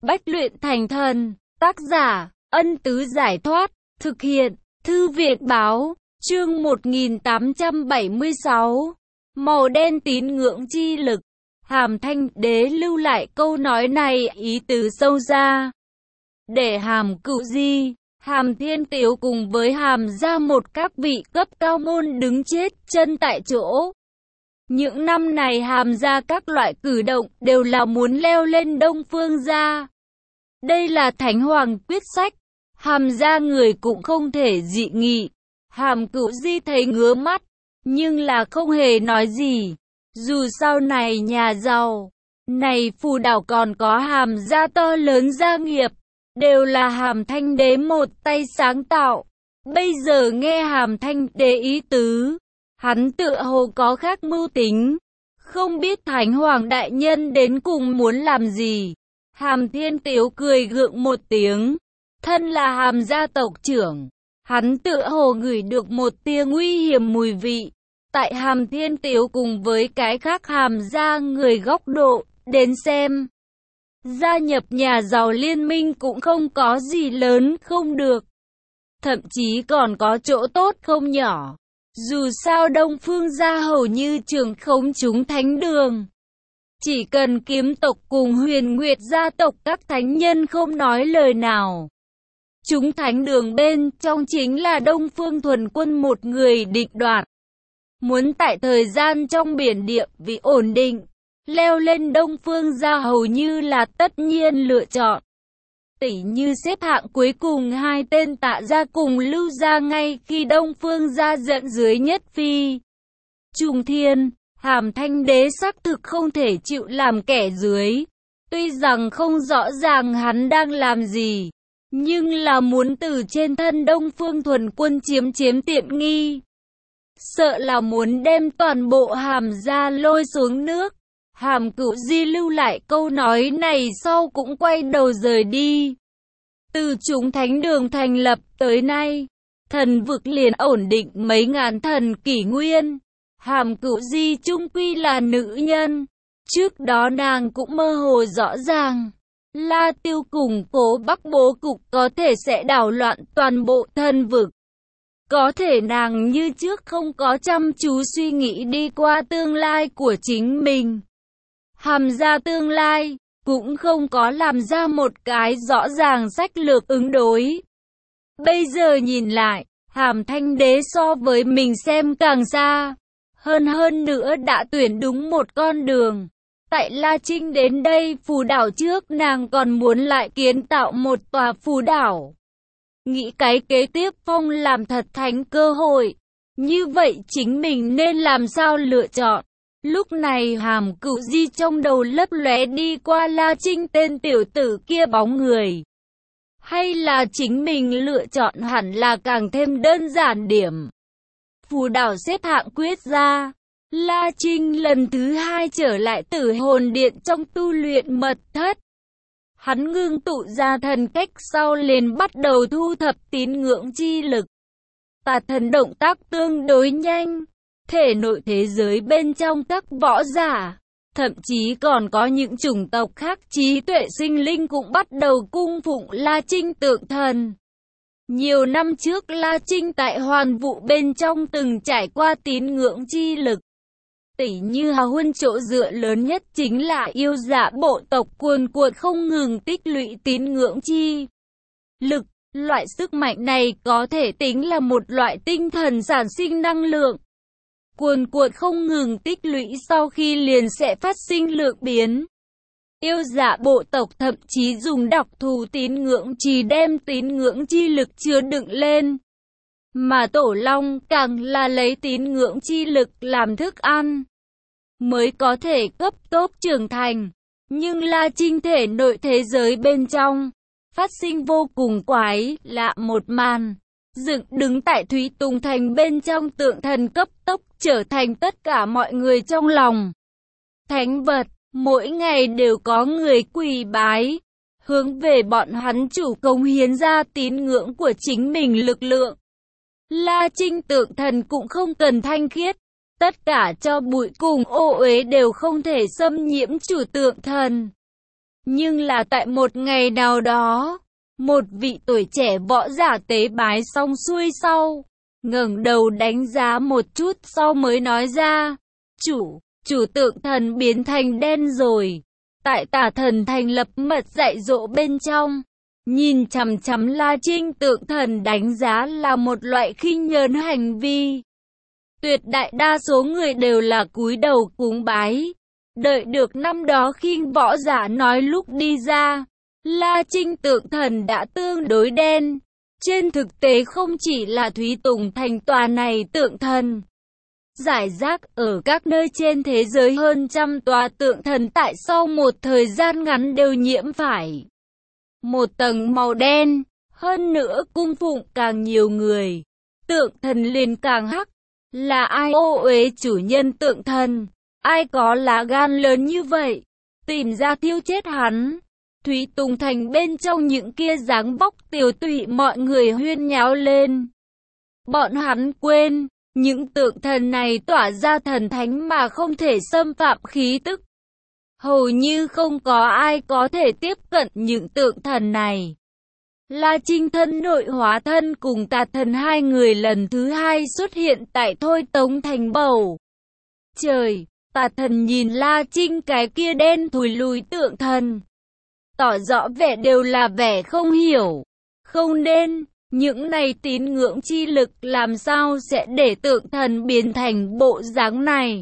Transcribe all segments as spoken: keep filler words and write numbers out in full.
Bách luyện thành thần. Tác giả, Ân Tứ Giải Thoát. Thực hiện, Thư viện Báo. Chương một nghìn tám trăm bảy mươi sáu. Màu đen tín ngưỡng chi lực. Hàm Thanh Đế lưu lại câu nói này ý tứ sâu xa. Để Hàm Cửu Di, Hàm Thiên Tiếu cùng với Hàm gia một các vị cấp cao môn đứng chết chân tại chỗ. Những năm này Hàm gia các loại cử động đều là muốn leo lên Đông Phương gia. Đây là Thánh Hoàng quyết sách, Hàm gia người cũng không thể dị nghị. Hàm Cửu Di thấy ngứa mắt, nhưng là không hề nói gì. Dù sau này nhà giàu, này phù đảo còn có Hàm gia to lớn gia nghiệp, đều là Hàm Thanh Đế một tay sáng tạo. Bây giờ nghe Hàm Thanh Đế ý tứ, hắn tựa hồ có khác mưu tính, không biết Thánh Hoàng đại nhân đến cùng muốn làm gì. Hàm Thiên Tiếu cười gượng một tiếng, thân là Hàm gia tộc trưởng, hắn tựa hồ ngửi được một tia nguy hiểm mùi vị. Tại Hàm Thiên Tiếu cùng với cái khác Hàm gia người góc độ đến xem, gia nhập nhà giàu liên minh cũng không có gì lớn không được, thậm chí còn có chỗ tốt không nhỏ. Dù sao Đông Phương gia hầu như trưởng khống chúng thánh đường, chỉ cần Kiếm tộc cùng Huyền Nguyệt gia tộc các thánh nhân không nói lời nào, chúng thánh đường bên trong chính là Đông Phương Thuần Quân một người định đoạt. Muốn tại thời gian trong biển địa vị ổn định, leo lên Đông Phương gia hầu như là tất nhiên lựa chọn. Tỉ như xếp hạng cuối cùng hai tên Tạ gia cùng Lưu gia ngay khi Đông Phương gia dẫn dưới nhất phi trùng thiên, Hàm Thanh Đế xác thực không thể chịu làm kẻ dưới. Tuy rằng không rõ ràng hắn đang làm gì, nhưng là muốn từ trên thân Đông Phương Thuần Quân chiếm chiếm tiện nghi. Sợ là muốn đem toàn bộ Hàm gia lôi xuống nước. Hàm Cửu Di lưu lại câu nói này sau cũng quay đầu rời đi. Từ chúng thánh đường thành lập tới nay, thần vực liền ổn định mấy ngàn thần kỷ nguyên. Hàm Cửu Di chung quy là nữ nhân, trước đó nàng cũng mơ hồ rõ ràng, La Tiêu cùng Cố Bắc bố cục có thể sẽ đảo loạn toàn bộ thần vực. Có thể nàng như trước không có chăm chú suy nghĩ đi qua tương lai của chính mình. Hàm gia tương lai, cũng không có làm ra một cái rõ ràng sách lược ứng đối. Bây giờ nhìn lại, Hàm Thanh Đế so với mình xem càng xa. Hơn hơn nữa đã tuyển đúng một con đường. Tại La Trinh đến đây phù đảo trước nàng còn muốn lại kiến tạo một tòa phù đảo. Nghĩ cái kế tiếp phong làm thật thành cơ hội. Như vậy chính mình nên làm sao lựa chọn? Lúc này Hàm Cửu Di trong đầu lấp lóe đi qua La Trinh tên tiểu tử kia bóng người. Hay là chính mình lựa chọn hẳn là càng thêm đơn giản điểm. Phù đảo xếp hạng quyết ra. La Trinh lần thứ hai trở lại Tử Hồn Điện trong tu luyện mật thất. Hắn ngưng tụ ra thần cách sau liền bắt đầu thu thập tín ngưỡng chi lực. Tà thần động tác tương đối nhanh. Thể nội thế giới bên trong các võ giả, thậm chí còn có những chủng tộc khác trí tuệ sinh linh cũng bắt đầu cung phụng La Trinh tượng thần. Nhiều năm trước La Trinh tại Hoàn Vũ bên trong từng trải qua tín ngưỡng chi lực. Tỉ như hào huân chỗ dựa lớn nhất chính là yêu dạ bộ tộc cuồn cuộn không ngừng tích lũy tín ngưỡng chi lực. Loại sức mạnh này có thể tính là một loại tinh thần sản sinh năng lượng. Cuồn cuộn không ngừng tích lũy sau khi liền sẽ phát sinh lượng biến. Yêu dạ bộ tộc thậm chí dùng đặc thù tín ngưỡng chỉ đem tín ngưỡng chi lực chứa đựng lên. Mà Tổ Long càng là lấy tín ngưỡng chi lực làm thức ăn, mới có thể cấp tốc trưởng thành. Nhưng La Trinh thể nội thế giới bên trong, phát sinh vô cùng quái lạ một màn. Dựng đứng tại Thúy Tùng Thành bên trong tượng thần cấp tốc trở thành tất cả mọi người trong lòng thánh vật, mỗi ngày đều có người quỳ bái, hướng về bọn hắn chủ cống hiến ra tín ngưỡng của chính mình lực lượng. La Trinh tượng thần cũng không cần thanh khiết, tất cả cho bụi cùng ô uế đều không thể xâm nhiễm chủ tượng thần. Nhưng là tại một ngày nào đó, một vị tuổi trẻ võ giả tế bái xong xuôi sau, ngẩng đầu đánh giá một chút sau mới nói ra, chủ, chủ tượng thần biến thành đen rồi. Tại Tà Thần thành lập mật dạy dỗ bên trong, nhìn chằm chằm La Trinh tượng thần đánh giá là một loại khinh nhờn hành vi. Tuyệt đại đa số người đều là cúi đầu cúng bái. Đợi được năm đó khi võ giả nói lúc đi ra, La Trinh tượng thần đã tương đối đen. Trên thực tế không chỉ là Thúy Tùng thành tòa này tượng thần. Giải rác ở các nơi trên thế giới hơn trăm tòa tượng thần tại sau một thời gian ngắn đều nhiễm phải một tầng màu đen. Hơn nữa cung phụng càng nhiều người, tượng thần liền càng hắc. Là ai ô uế chủ nhân tượng thần? Ai có lá gan lớn như vậy? Tìm ra thiêu chết hắn. Thúy Tùng thành bên trong những kia dáng vóc tiểu tụy mọi người huyên nháo lên. Bọn hắn quên, những tượng thần này tỏa ra thần thánh mà không thể xâm phạm khí tức. Hầu như không có ai có thể tiếp cận những tượng thần này. La Trinh thân nội hóa thân cùng Tà Thần hai người lần thứ hai xuất hiện tại Thôi Tống thành bầu trời. Tà Thần nhìn La Trinh cái kia đen thùi lùi tượng thần, tỏ rõ vẻ đều là vẻ không hiểu. Không nên, những này tín ngưỡng chi lực làm sao sẽ để tượng thần biến thành bộ dáng này.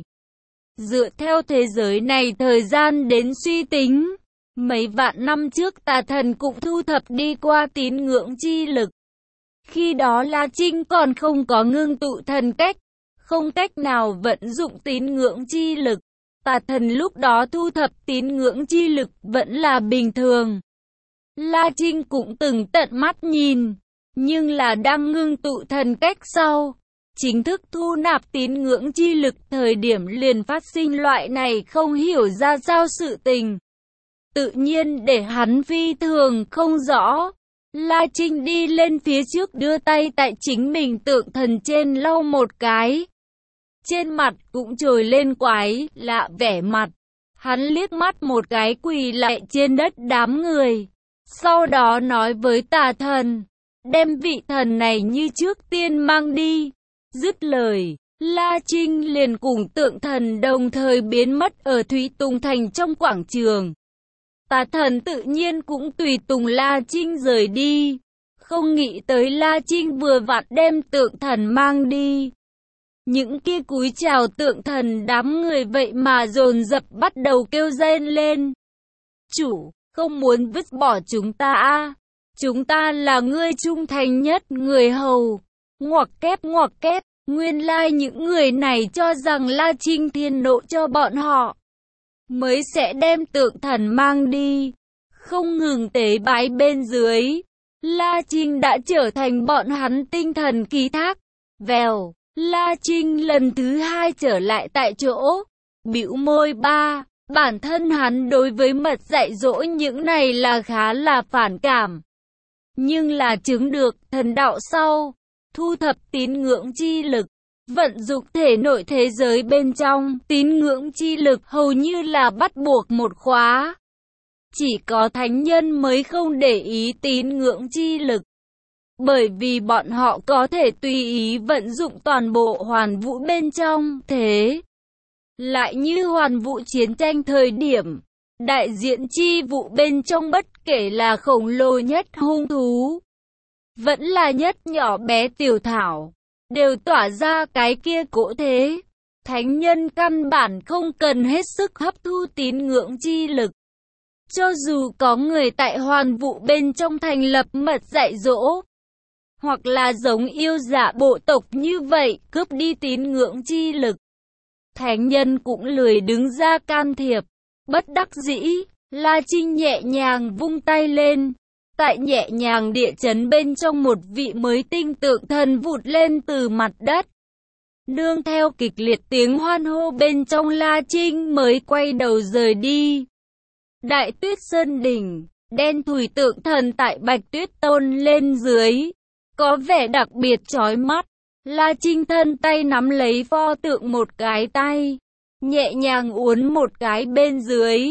Dựa theo thế giới này thời gian đến suy tính, mấy vạn năm trước Tà Thần cũng thu thập đi qua tín ngưỡng chi lực. Khi đó La Trinh còn không có ngưng tụ thần cách, không cách nào vận dụng tín ngưỡng chi lực. Tà Thần lúc đó thu thập tín ngưỡng chi lực vẫn là bình thường. La Trinh cũng từng tận mắt nhìn, nhưng là đang ngưng tụ thần cách sau, chính thức thu nạp tín ngưỡng chi lực thời điểm liền phát sinh loại này không hiểu ra sao sự tình. Tự nhiên để hắn phi thường không rõ. La Trinh đi lên phía trước đưa tay tại chính mình tượng thần trên lau một cái. Trên mặt cũng trồi lên quái lạ vẻ mặt. Hắn liếc mắt một cái quỳ lại trên đất đám người. Sau đó nói với Tà Thần, đem vị thần này như trước tiên mang đi. Dứt lời, La Trinh liền cùng tượng thần đồng thời biến mất ở Thúy Tùng thành trong quảng trường. Tà Thần tự nhiên cũng tùy tùng La Trinh rời đi. Không nghĩ tới La Trinh vừa vặn đem tượng thần mang đi. Những kia cúi chào tượng thần đám người vậy mà dồn dập bắt đầu kêu rên lên. Chủ, không muốn vứt bỏ chúng ta à? Chúng ta là người trung thành nhất người hầu. Ngoặc kép ngoặc kép, nguyên lai like những người này cho rằng La Trinh thiên nộ cho bọn họ, mới sẽ đem tượng thần mang đi. Không ngừng tế bái bên dưới, La Trinh đã trở thành bọn hắn tinh thần ký thác. Vèo, La Trinh lần thứ hai trở lại tại chỗ, bĩu môi ba, bản thân hắn đối với mật dạy dỗ những này là khá là phản cảm. Nhưng là chứng được thần đạo sau, thu thập tín ngưỡng chi lực, vận dụng thể nội thế giới bên trong, tín ngưỡng chi lực hầu như là bắt buộc một khóa. Chỉ có thánh nhân mới không để ý tín ngưỡng chi lực, bởi vì bọn họ có thể tùy ý vận dụng toàn bộ hoàn vũ bên trong. Thế lại như hoàn vũ chiến tranh thời điểm, đại diện chi vụ bên trong bất kể là khổng lồ nhất hung thú, vẫn là nhất nhỏ bé tiểu thảo, đều tỏa ra cái kia cỗ thế. Thánh nhân căn bản không cần hết sức hấp thu tín ngưỡng chi lực. Cho dù có người tại hoàn vũ bên trong thành lập mật dạy dỗ, hoặc là giống yêu dạ bộ tộc như vậy, cướp đi tín ngưỡng chi lực, thánh nhân cũng lười đứng ra can thiệp. Bất đắc dĩ, La Trinh nhẹ nhàng vung tay lên. Tại nhẹ nhàng địa chấn bên trong một vị mới tinh tượng thần vụt lên từ mặt đất. Nương theo kịch liệt tiếng hoan hô bên trong, La Trinh mới quay đầu rời đi. Đại Tuyết Sơn đỉnh, đen thùi tượng thần tại Bạch Tuyết Tôn lên dưới, có vẻ đặc biệt chói mắt. La Trinh thân tay nắm lấy pho tượng một cái tay, nhẹ nhàng uốn một cái bên dưới.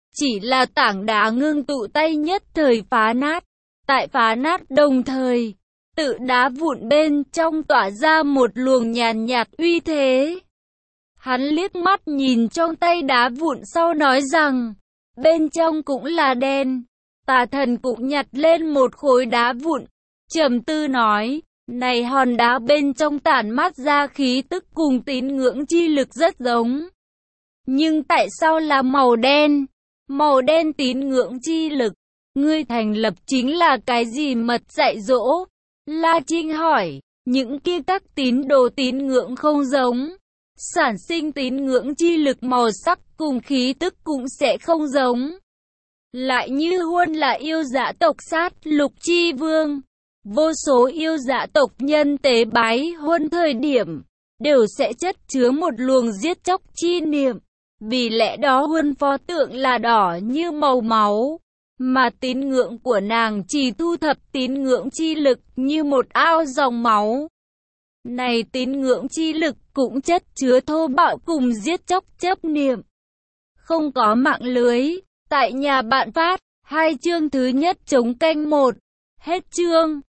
chỉ là tảng đá ngưng tụ tay nhất thời phá nát. Tại phá nát đồng thời, tự đá vụn bên trong tỏa ra một luồng nhàn nhạt uy thế. Hắn liếc mắt nhìn trong tay đá vụn sau nói rằng, bên trong cũng là đen. Tà thần cũng nhặt lên một khối đá vụn, trầm tư nói, này hòn đá bên trong tản mát ra khí tức cùng tín ngưỡng chi lực rất giống. Nhưng tại sao là màu đen? Màu đen tín ngưỡng chi lực, ngươi thành lập chính là cái gì mật dạy dỗ? La Trinh hỏi, những kia các tín đồ tín ngưỡng không giống. Sản sinh tín ngưỡng chi lực màu sắc cùng khí tức cũng sẽ không giống. Lại như Huân là yêu dã tộc sát lục chi vương. Vô số yêu dã tộc nhân tế bái Huân thời điểm, đều sẽ chất chứa một luồng giết chóc chi niệm. Vì lẽ đó Huân pho tượng là đỏ như màu máu, mà tín ngưỡng của nàng chỉ thu thập tín ngưỡng chi lực như một ao dòng máu. Này tín ngưỡng chi lực cũng chất chứa thô bạo cùng giết chóc chấp niệm. Không có mạng lưới, tại nhà bạn phát, hai chương thứ nhất chống canh một, hết chương.